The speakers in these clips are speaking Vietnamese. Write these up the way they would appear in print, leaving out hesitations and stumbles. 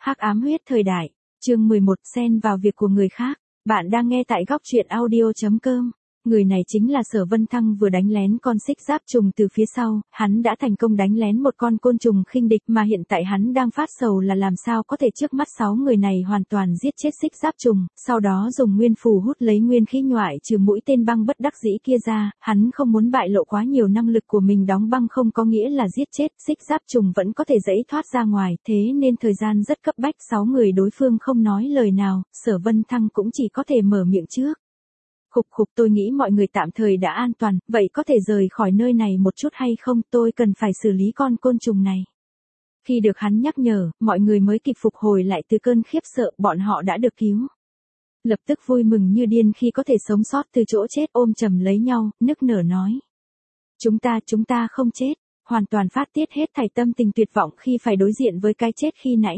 Hắc ám huyết thời đại, chương 11 xen vào việc của người khác. Bạn đang nghe tại góc truyện audio.com. Người này chính là Sở Vân Thăng vừa đánh lén con xích giáp trùng từ phía sau, hắn đã thành công đánh lén một con côn trùng khinh địch mà hiện tại hắn đang phát sầu là làm sao có thể trước mắt 6 người này hoàn toàn giết chết xích giáp trùng, sau đó dùng nguyên phù hút lấy nguyên khí nhoại trừ mũi tên băng bất đắc dĩ kia ra, hắn không muốn bại lộ quá nhiều năng lực của mình đóng băng không có nghĩa là giết chết, xích giáp trùng vẫn có thể giãy thoát ra ngoài, thế nên thời gian rất cấp bách 6 người đối phương không nói lời nào, Sở Vân Thăng cũng chỉ có thể mở miệng trước. Khục tôi nghĩ mọi người tạm thời đã an toàn, vậy có thể rời khỏi nơi này một chút hay không, tôi cần phải xử lý con côn trùng này. Khi được hắn nhắc nhở, mọi người mới kịp phục hồi lại từ cơn khiếp sợ, bọn họ đã được cứu. Lập tức vui mừng như điên khi có thể sống sót từ chỗ chết ôm chầm lấy nhau, nức nở nói. Chúng ta không chết, hoàn toàn phát tiết hết thảy tâm tình tuyệt vọng khi phải đối diện với cái chết khi nãy.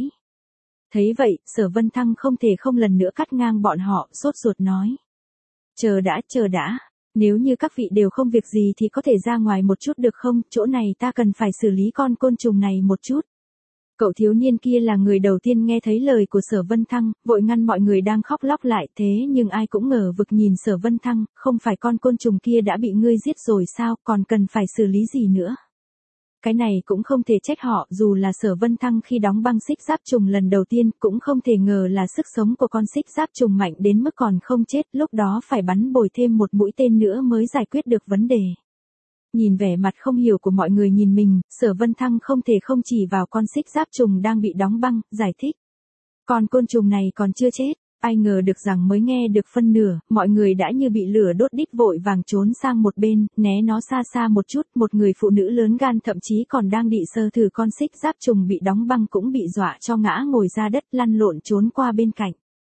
Thấy vậy, Sở Vân Thăng không thể không lần nữa cắt ngang bọn họ, sốt ruột nói. Chờ đã, nếu như các vị đều không việc gì thì có thể ra ngoài một chút được không, chỗ này ta cần phải xử lý con côn trùng này một chút. Cậu thiếu niên kia là người đầu tiên nghe thấy lời của Sở Vân Thăng, vội ngăn mọi người đang khóc lóc lại thế nhưng ai cũng ngờ vực nhìn Sở Vân Thăng, không phải con côn trùng kia đã bị ngươi giết rồi sao, còn cần phải xử lý gì nữa. Cái này cũng không thể trách họ, dù là Sở Vân Thăng khi đóng băng xích giáp trùng lần đầu tiên cũng không thể ngờ là sức sống của con xích giáp trùng mạnh đến mức còn không chết, lúc đó phải bắn bồi thêm một mũi tên nữa mới giải quyết được vấn đề. Nhìn vẻ mặt không hiểu của mọi người nhìn mình, Sở Vân Thăng không thể không chỉ vào con xích giáp trùng đang bị đóng băng, giải thích. Con côn trùng này còn chưa chết. Ai ngờ được rằng mới nghe được phân nửa, mọi người đã như bị lửa đốt đít vội vàng trốn sang một bên, né nó xa xa một chút, một người phụ nữ lớn gan thậm chí còn đang định sơ thử con xích giáp trùng bị đóng băng cũng bị dọa cho ngã ngồi ra đất lăn lộn trốn qua bên cạnh.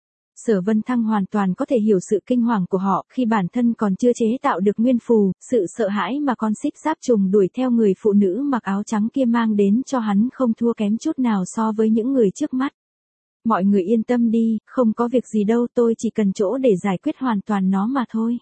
Sở Vân Thăng hoàn toàn có thể hiểu sự kinh hoàng của họ khi bản thân còn chưa chế tạo được nguyên phù, sự sợ hãi mà con xích giáp trùng đuổi theo người phụ nữ mặc áo trắng kia mang đến cho hắn không thua kém chút nào so với những người trước mắt. Mọi người yên tâm đi, không có việc gì đâu, tôi chỉ cần chỗ để giải quyết hoàn toàn nó mà thôi.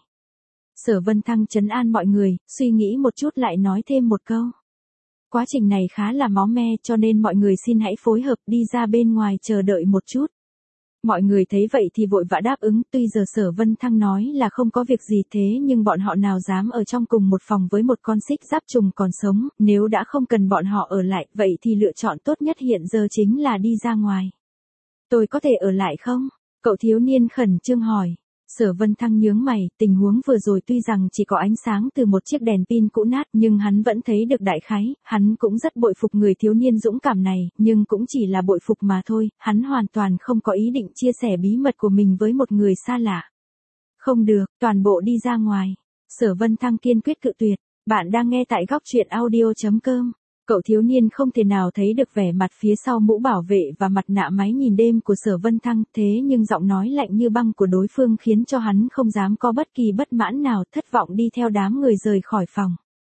Sở Vân Thăng trấn an mọi người, suy nghĩ một chút lại nói thêm một câu. Quá trình này khá là máu me cho nên mọi người xin hãy phối hợp đi ra bên ngoài chờ đợi một chút. Mọi người thấy vậy thì vội vã đáp ứng, tuy giờ Sở Vân Thăng nói là không có việc gì thế nhưng bọn họ nào dám ở trong cùng một phòng với một con xích giáp trùng còn sống, nếu đã không cần bọn họ ở lại, vậy thì lựa chọn tốt nhất hiện giờ chính là đi ra ngoài. Tôi có thể ở lại không? Cậu thiếu niên khẩn trương hỏi. Sở Vân Thăng nhướng mày, tình huống vừa rồi tuy rằng chỉ có ánh sáng từ một chiếc đèn pin cũ nát nhưng hắn vẫn thấy được đại khái, hắn cũng rất bội phục người thiếu niên dũng cảm này, nhưng cũng chỉ là bội phục mà thôi, hắn hoàn toàn không có ý định chia sẻ bí mật của mình với một người xa lạ. Không được, toàn bộ đi ra ngoài. Sở Vân Thăng kiên quyết cự tuyệt. Bạn đang nghe tại góc truyện audio.com. Cậu thiếu niên không thể nào thấy được vẻ mặt phía sau mũ bảo vệ và mặt nạ máy nhìn đêm của Sở Vân Thăng, thế nhưng giọng nói lạnh như băng của đối phương khiến cho hắn không dám có bất kỳ bất mãn nào, thất vọng đi theo đám người rời khỏi phòng.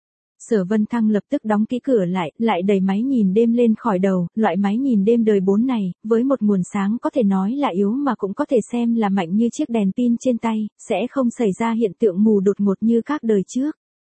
Sở Vân Thăng lập tức đóng kỹ cửa lại đẩy máy nhìn đêm lên khỏi đầu, loại máy nhìn đêm đời 4 này, với một nguồn sáng có thể nói là yếu mà cũng có thể xem là mạnh như chiếc đèn pin trên tay, sẽ không xảy ra hiện tượng mù đột ngột như các đời trước.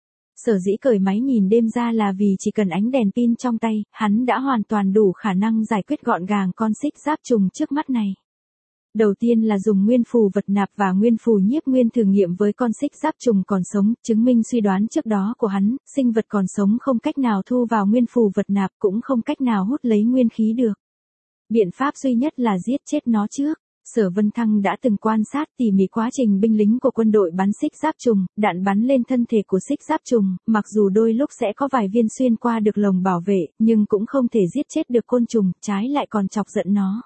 Sở dĩ cởi máy nhìn đêm ra là vì chỉ cần ánh đèn pin trong tay, hắn đã hoàn toàn đủ khả năng giải quyết gọn gàng con xích giáp trùng trước mắt này. Đầu tiên là dùng nguyên phù vật nạp và nguyên phù nhiếp nguyên thử nghiệm với con xích giáp trùng còn sống, chứng minh suy đoán trước đó của hắn, sinh vật còn sống không cách nào thu vào nguyên phù vật nạp cũng không cách nào hút lấy nguyên khí được. Biện pháp duy nhất là giết chết nó trước. Sở Vân Thăng đã từng quan sát tỉ mỉ quá trình binh lính của quân đội bắn xích giáp trùng, đạn bắn lên thân thể của xích giáp trùng, mặc dù đôi lúc sẽ có vài viên xuyên qua được lồng bảo vệ, nhưng cũng không thể giết chết được côn trùng, trái lại còn chọc giận nó.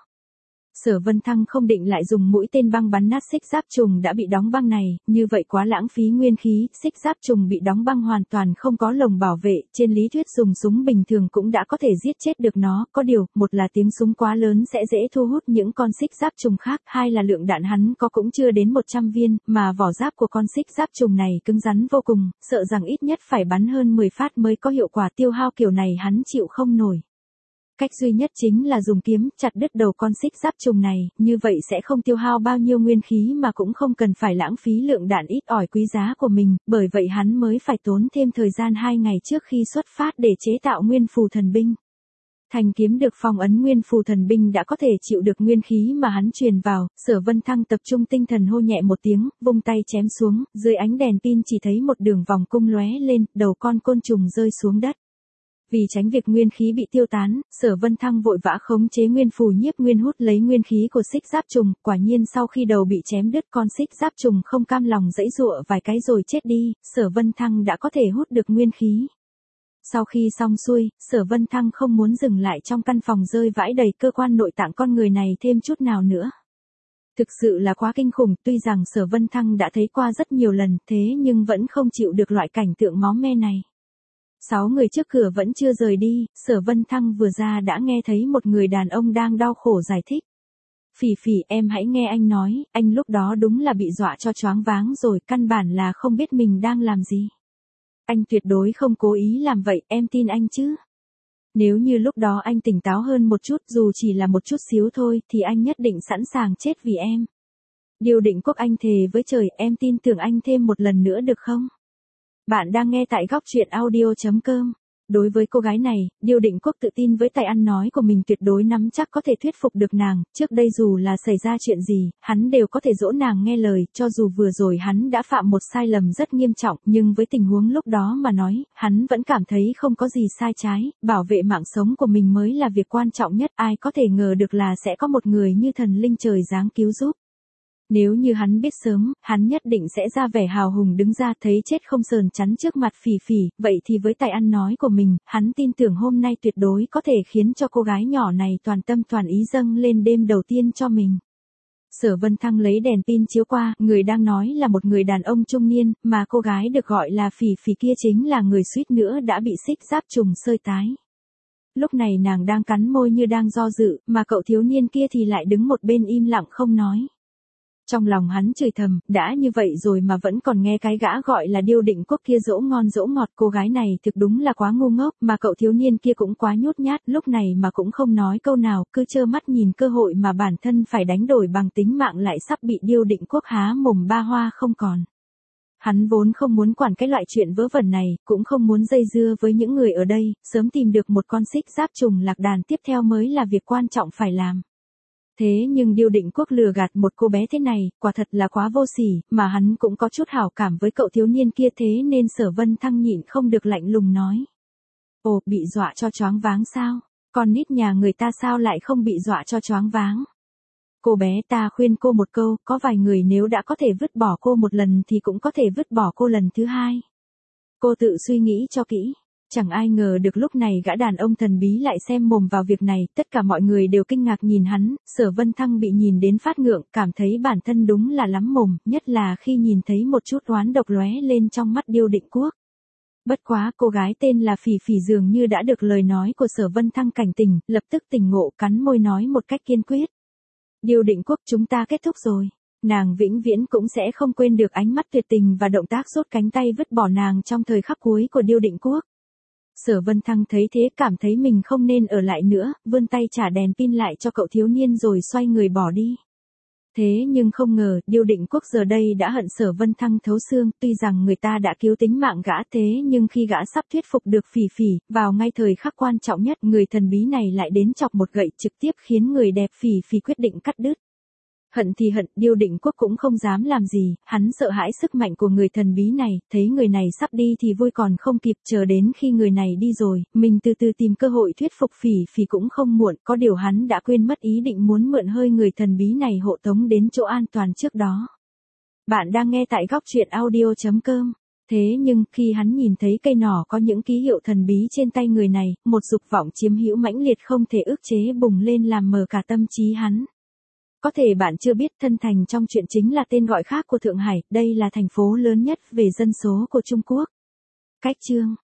Sở Vân Thăng không định lại dùng mũi tên băng bắn nát xích giáp trùng đã bị đóng băng này, như vậy quá lãng phí nguyên khí, xích giáp trùng bị đóng băng hoàn toàn không có lồng bảo vệ, trên lý thuyết dùng súng bình thường cũng đã có thể giết chết được nó, có điều, một là tiếng súng quá lớn sẽ dễ thu hút những con xích giáp trùng khác, hai là lượng đạn hắn có cũng chưa đến 100 viên, mà vỏ giáp của con xích giáp trùng này cứng rắn vô cùng, sợ rằng ít nhất phải bắn hơn 10 phát mới có hiệu quả, tiêu hao kiểu này hắn chịu không nổi. Cách duy nhất chính là dùng kiếm chặt đứt đầu con xích giáp trùng này, như vậy sẽ không tiêu hao bao nhiêu nguyên khí mà cũng không cần phải lãng phí lượng đạn ít ỏi quý giá của mình, bởi vậy hắn mới phải tốn thêm thời gian 2 ngày trước khi xuất phát để chế tạo nguyên phù thần binh. Thanh kiếm được phong ấn nguyên phù thần binh đã có thể chịu được nguyên khí mà hắn truyền vào, Sở Vân Thăng tập trung tinh thần hô nhẹ một tiếng, vung tay chém xuống, dưới ánh đèn pin chỉ thấy một đường vòng cung lóe lên, đầu con côn trùng rơi xuống đất. Vì tránh việc nguyên khí bị tiêu tán, Sở Vân Thăng vội vã khống chế nguyên phù nhiếp nguyên hút lấy nguyên khí của xích giáp trùng, quả nhiên sau khi đầu bị chém đứt con xích giáp trùng không cam lòng giãy giụa vài cái rồi chết đi, Sở Vân Thăng đã có thể hút được nguyên khí. Sau khi xong xuôi, Sở Vân Thăng không muốn dừng lại trong căn phòng rơi vãi đầy cơ quan nội tạng con người này thêm chút nào nữa. Thực sự là quá kinh khủng, tuy rằng Sở Vân Thăng đã thấy qua rất nhiều lần, thế nhưng vẫn không chịu được loại cảnh tượng máu me này. 6 người trước cửa vẫn chưa rời đi, Sở Vân Thăng vừa ra đã nghe thấy một người đàn ông đang đau khổ giải thích. Phỉ Phỉ, em hãy nghe anh nói, anh lúc đó đúng là bị dọa cho choáng váng rồi, căn bản là không biết mình đang làm gì. Anh tuyệt đối không cố ý làm vậy, em tin anh chứ. Nếu như lúc đó anh tỉnh táo hơn một chút, dù chỉ là một chút xíu thôi, thì anh nhất định sẵn sàng chết vì em. Điêu Định Quốc, anh thề với trời, em tin tưởng anh thêm một lần nữa được không? Bạn đang nghe tại góc truyện audio.com. Đối với cô gái này, Điêu Định Quốc tự tin với tài ăn nói của mình tuyệt đối nắm chắc có thể thuyết phục được nàng, trước đây dù là xảy ra chuyện gì, hắn đều có thể dỗ nàng nghe lời, cho dù vừa rồi hắn đã phạm một sai lầm rất nghiêm trọng, nhưng với tình huống lúc đó mà nói, hắn vẫn cảm thấy không có gì sai trái, bảo vệ mạng sống của mình mới là việc quan trọng nhất, ai có thể ngờ được là sẽ có một người như thần linh trời giáng cứu giúp. Nếu như hắn biết sớm, hắn nhất định sẽ ra vẻ hào hùng đứng ra thấy chết không sờn chắn trước mặt Phỉ Phỉ, vậy thì với tài ăn nói của mình, hắn tin tưởng hôm nay tuyệt đối có thể khiến cho cô gái nhỏ này toàn tâm toàn ý dâng lên đêm đầu tiên cho mình. Sở Vân Thăng lấy đèn pin chiếu qua, người đang nói là một người đàn ông trung niên, mà cô gái được gọi là Phỉ Phỉ kia chính là người suýt nữa đã bị xích giáp trùng xơi tái. Lúc này nàng đang cắn môi như đang do dự, mà cậu thiếu niên kia thì lại đứng một bên im lặng không nói. Trong lòng hắn chửi thầm, đã như vậy rồi mà vẫn còn nghe cái gã gọi là Điêu Định Quốc kia dỗ ngon dỗ ngọt, cô gái này thực đúng là quá ngu ngốc, mà cậu thiếu niên kia cũng quá nhút nhát, lúc này mà cũng không nói câu nào, cứ trơ mắt nhìn cơ hội mà bản thân phải đánh đổi bằng tính mạng lại sắp bị Điêu Định Quốc há mồm ba hoa không còn. Hắn vốn không muốn quản cái loại chuyện vớ vẩn này, cũng không muốn dây dưa với những người ở đây, sớm tìm được một con xích giáp trùng lạc đàn tiếp theo mới là việc quan trọng phải làm. Thế nhưng Điêu Định Quốc lừa gạt một cô bé thế này, quả thật là quá vô sỉ, mà hắn cũng có chút hảo cảm với cậu thiếu niên kia, thế nên Sở Vân Thăng nhịn không được lạnh lùng nói. Ồ, bị dọa cho choáng váng sao? Con nít nhà người ta sao lại không bị dọa cho choáng váng? Cô bé, ta khuyên cô một câu, có vài người nếu đã có thể vứt bỏ cô một lần thì cũng có thể vứt bỏ cô lần thứ hai. Cô tự suy nghĩ cho kỹ. Chẳng ai ngờ được lúc này gã đàn ông thần bí lại xem mồm vào việc này, tất cả mọi người đều kinh ngạc nhìn hắn, Sở Vân Thăng bị nhìn đến phát ngượng, cảm thấy bản thân đúng là lắm mồm, nhất là khi nhìn thấy một chút oán độc lóe lên trong mắt Điêu Định Quốc. Bất quá cô gái tên là Phỉ Phỉ dường như đã được lời nói của Sở Vân Thăng cảnh tỉnh, lập tức tỉnh ngộ cắn môi nói một cách kiên quyết. Điêu Định Quốc, chúng ta kết thúc rồi. Nàng vĩnh viễn cũng sẽ không quên được ánh mắt tuyệt tình và động tác rút cánh tay vứt bỏ nàng trong thời khắc cuối của Điêu Định Quốc. Sở Vân Thăng thấy thế cảm thấy mình không nên ở lại nữa, vươn tay trả đèn pin lại cho cậu thiếu niên rồi xoay người bỏ đi. Thế nhưng không ngờ, Điêu Định Quốc giờ đây đã hận Sở Vân Thăng thấu xương, tuy rằng người ta đã cứu tính mạng gã thế nhưng khi gã sắp thuyết phục được Phỉ Phỉ, vào ngay thời khắc quan trọng nhất, người thần bí này lại đến chọc một gậy trực tiếp khiến người đẹp Phỉ Phỉ quyết định cắt đứt. Hận thì hận, Điêu Định Quốc cũng không dám làm gì, hắn sợ hãi sức mạnh của người thần bí này, thấy người này sắp đi thì vui còn không kịp, chờ đến khi người này đi rồi, mình từ từ tìm cơ hội thuyết phục Phỉ Phỉ cũng không muộn, có điều hắn đã quên mất ý định muốn mượn hơi người thần bí này hộ tống đến chỗ an toàn trước đó. Bạn đang nghe tại góc truyện audio.com. Thế nhưng, khi hắn nhìn thấy cây nỏ có những ký hiệu thần bí trên tay người này, một dục vọng chiếm hữu mãnh liệt không thể ức chế bùng lên làm mờ cả tâm trí hắn. Có thể bạn chưa biết Thân Thành trong truyện chính là tên gọi khác của Thượng Hải, đây là thành phố lớn nhất về dân số của Trung Quốc. Cách chương